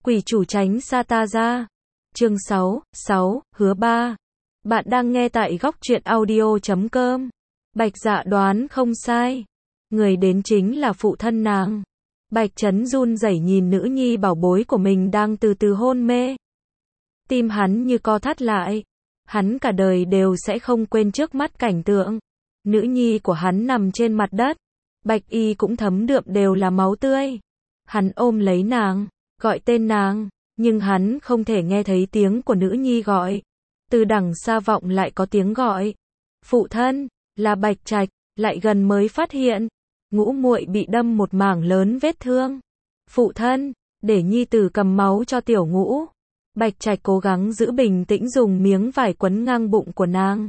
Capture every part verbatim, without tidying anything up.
Quỷ chủ tránh xa ta ra. Chương sáu, sáu, hứa ba. Bạn đang nghe tại góc truyện audio chấm com. Bạch Dạ đoán không sai. Người đến chính là phụ thân nàng. Bạch Trấn run rẩy nhìn nữ nhi bảo bối của mình đang từ từ hôn mê. Tim hắn như co thắt lại. Hắn cả đời đều sẽ không quên trước mắt cảnh tượng. Nữ nhi của hắn nằm trên mặt đất. Bạch y cũng thấm đượm đều là máu tươi. Hắn ôm lấy nàng, gọi tên nàng, nhưng hắn không thể nghe thấy tiếng của nữ nhi gọi. Từ đằng xa vọng lại có tiếng gọi. Phụ thân, là Bạch Trạch, lại gần mới phát hiện. Ngũ muội bị đâm một mảng lớn vết thương. Phụ thân, để nhi tử cầm máu cho tiểu ngũ. Bạch Trạch cố gắng giữ bình tĩnh dùng miếng vải quấn ngang bụng của nàng.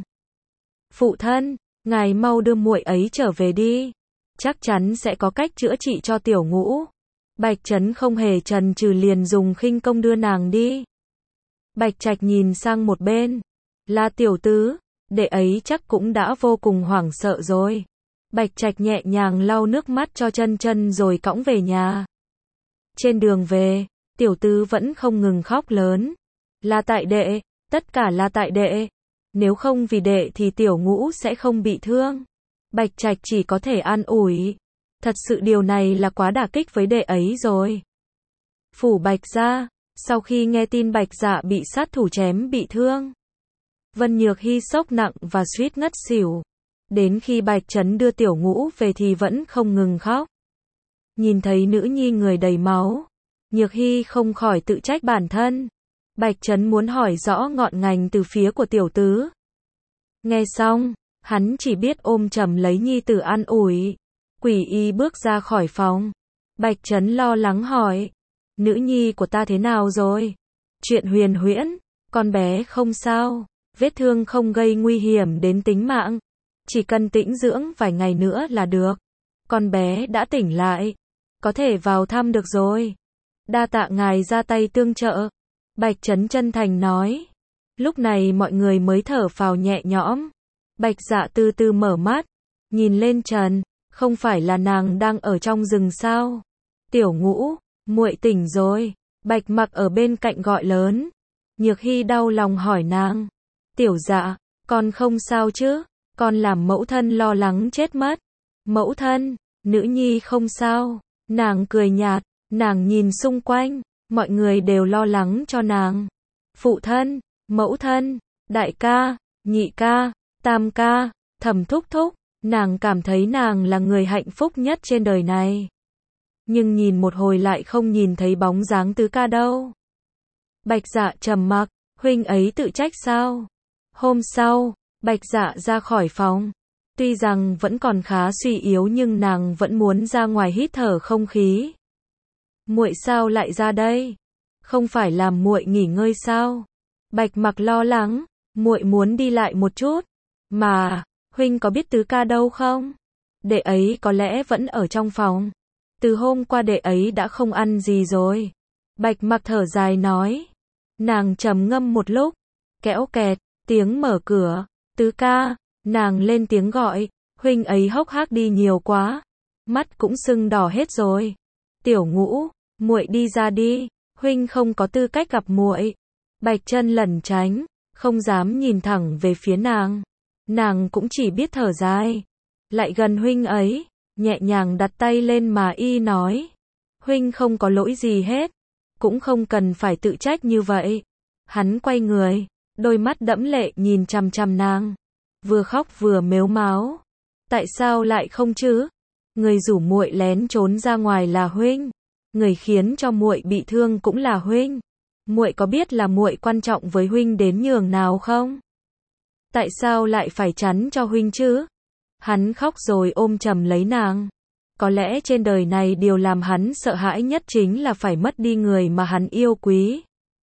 Phụ thân, ngài mau đưa muội ấy trở về đi. Chắc chắn sẽ có cách chữa trị cho tiểu ngũ. Bạch Trấn không hề chần chừ liền dùng khinh công đưa nàng đi. Bạch Trạch nhìn sang một bên. Là tiểu tứ, đệ ấy chắc cũng đã vô cùng hoảng sợ rồi. Bạch Trạch nhẹ nhàng lau nước mắt cho chân chân rồi cõng về nhà. Trên đường về, tiểu tứ vẫn không ngừng khóc lớn. Là tại đệ, tất cả là tại đệ. Nếu không vì đệ thì tiểu ngũ sẽ không bị thương. Bạch Trạch chỉ có thể an ủi. Thật sự điều này là quá đả kích với đệ ấy rồi. Phủ Bạch gia, sau khi nghe tin Bạch Dạ bị sát thủ chém bị thương, Vân Nhược Hy sốc nặng và suýt ngất xỉu. Đến khi Bạch Trấn đưa tiểu ngũ về thì vẫn không ngừng khóc. Nhìn thấy nữ nhi người đầy máu, Nhược Hy không khỏi tự trách bản thân. Bạch Trấn muốn hỏi rõ ngọn ngành từ phía của tiểu tứ. Nghe xong, hắn chỉ biết ôm chầm lấy nhi tử an ủi. Quỷ y bước ra khỏi phòng. Bạch Trấn lo lắng hỏi. Nữ nhi của ta thế nào rồi? Chuyện huyền huyễn. Con bé không sao. Vết thương không gây nguy hiểm đến tính mạng. Chỉ cần tĩnh dưỡng vài ngày nữa là được. Con bé đã tỉnh lại. Có thể vào thăm được rồi. Đa tạ ngài ra tay tương trợ. Bạch Trấn chân thành nói. Lúc này mọi người mới thở phào nhẹ nhõm. Bạch Dạ từ từ mở mắt. Nhìn lên trần. Không phải là nàng đang ở trong rừng sao? Tiểu ngũ, muội tỉnh rồi. Bạch Mặc ở bên cạnh gọi lớn. Nhược Hy đau lòng hỏi nàng. Tiểu Dạ, con không sao chứ? Con làm mẫu thân lo lắng chết mất. Mẫu thân, nữ nhi không sao. Nàng cười nhạt, nàng nhìn xung quanh. Mọi người đều lo lắng cho nàng. Phụ thân, mẫu thân, đại ca, nhị ca, tam ca, thẩm thúc thúc. Nàng cảm thấy nàng là người hạnh phúc nhất trên đời này. Nhưng nhìn một hồi lại không nhìn thấy bóng dáng tứ ca đâu. Bạch Dạ trầm mặc, huynh ấy tự trách sao? Hôm sau, Bạch Dạ ra khỏi phòng. Tuy rằng vẫn còn khá suy yếu nhưng nàng vẫn muốn ra ngoài hít thở không khí. Muội sao lại ra đây? Không phải làm muội nghỉ ngơi sao? Bạch Mặc lo lắng, muội muốn đi lại một chút. Mà, huynh có biết tứ ca đâu không? Đệ ấy có lẽ vẫn ở trong phòng. Từ hôm qua đệ ấy đã không ăn gì rồi. Bạch Mặc thở dài nói. Nàng trầm ngâm một lúc. Kẽo kẹt, tiếng mở cửa. Tứ ca, nàng lên tiếng gọi. Huynh ấy hốc hác đi nhiều quá. Mắt cũng sưng đỏ hết rồi. Tiểu ngũ, muội đi ra đi. Huynh không có tư cách gặp muội. Bạch Chân lẩn tránh, không dám nhìn thẳng về phía nàng. Nàng cũng chỉ biết thở dài. Lại gần huynh ấy, nhẹ nhàng đặt tay lên mà y nói. Huynh không có lỗi gì hết. Cũng không cần phải tự trách như vậy. Hắn quay người, đôi mắt đẫm lệ nhìn chằm chằm nàng. Vừa khóc vừa mếu máo. Tại sao lại không chứ? Người rủ muội lén trốn ra ngoài là huynh. Người khiến cho muội bị thương cũng là huynh. Muội có biết là muội quan trọng với huynh đến nhường nào không? Tại sao lại phải chắn cho huynh chứ? Hắn khóc rồi ôm chầm lấy nàng. Có lẽ trên đời này điều làm hắn sợ hãi nhất chính là phải mất đi người mà hắn yêu quý.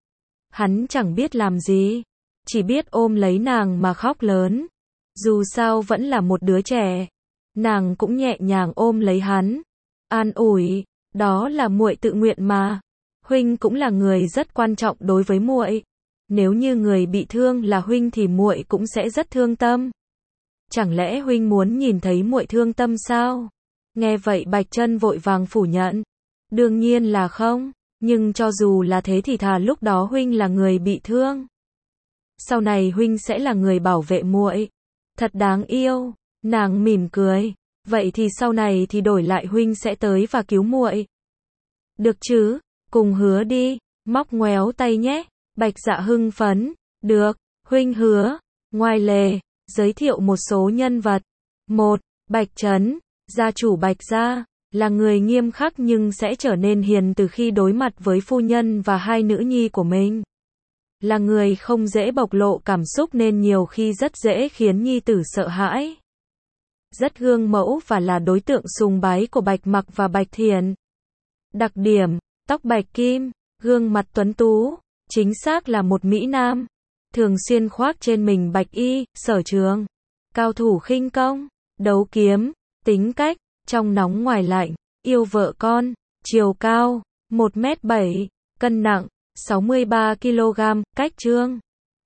Hắn chẳng biết làm gì, chỉ biết ôm lấy nàng mà khóc lớn. Dù sao vẫn là một đứa trẻ. Nàng cũng nhẹ nhàng ôm lấy hắn, an ủi, đó là muội tự nguyện mà. Huynh cũng là người rất quan trọng đối với muội. Nếu như người bị thương là huynh thì muội cũng sẽ rất thương tâm. Chẳng lẽ huynh muốn nhìn thấy muội thương tâm sao? Nghe vậy Bạch Chân vội vàng phủ nhận. Đương nhiên là không. Nhưng cho dù là thế thì thà lúc đó huynh là người bị thương. Sau này huynh sẽ là người bảo vệ muội. Thật đáng yêu. Nàng mỉm cười. Vậy thì sau này thì đổi lại huynh sẽ tới và cứu muội. Được chứ, cùng hứa đi. Móc ngoéo tay nhé. Bạch Dạ hưng phấn. Được, huynh hứa. Ngoài lề, giới thiệu một số nhân vật. một. Bạch Trấn, gia chủ Bạch gia, là người nghiêm khắc nhưng sẽ trở nên hiền từ khi đối mặt với phu nhân và hai nữ nhi của mình. Là người không dễ bộc lộ cảm xúc nên nhiều khi rất dễ khiến nhi tử sợ hãi. Rất gương mẫu và là đối tượng sùng bái của Bạch Mặc và Bạch Thiền. Đặc điểm, tóc bạch kim, gương mặt tuấn tú, chính xác là một mỹ nam. Thường xuyên khoác trên mình bạch y, sở trường. Cao thủ khinh công, đấu kiếm, tính cách, trong nóng ngoài lạnh, yêu vợ con, chiều cao, một mét bảy, cân nặng, sáu mươi ba ki lô gam, cách trương.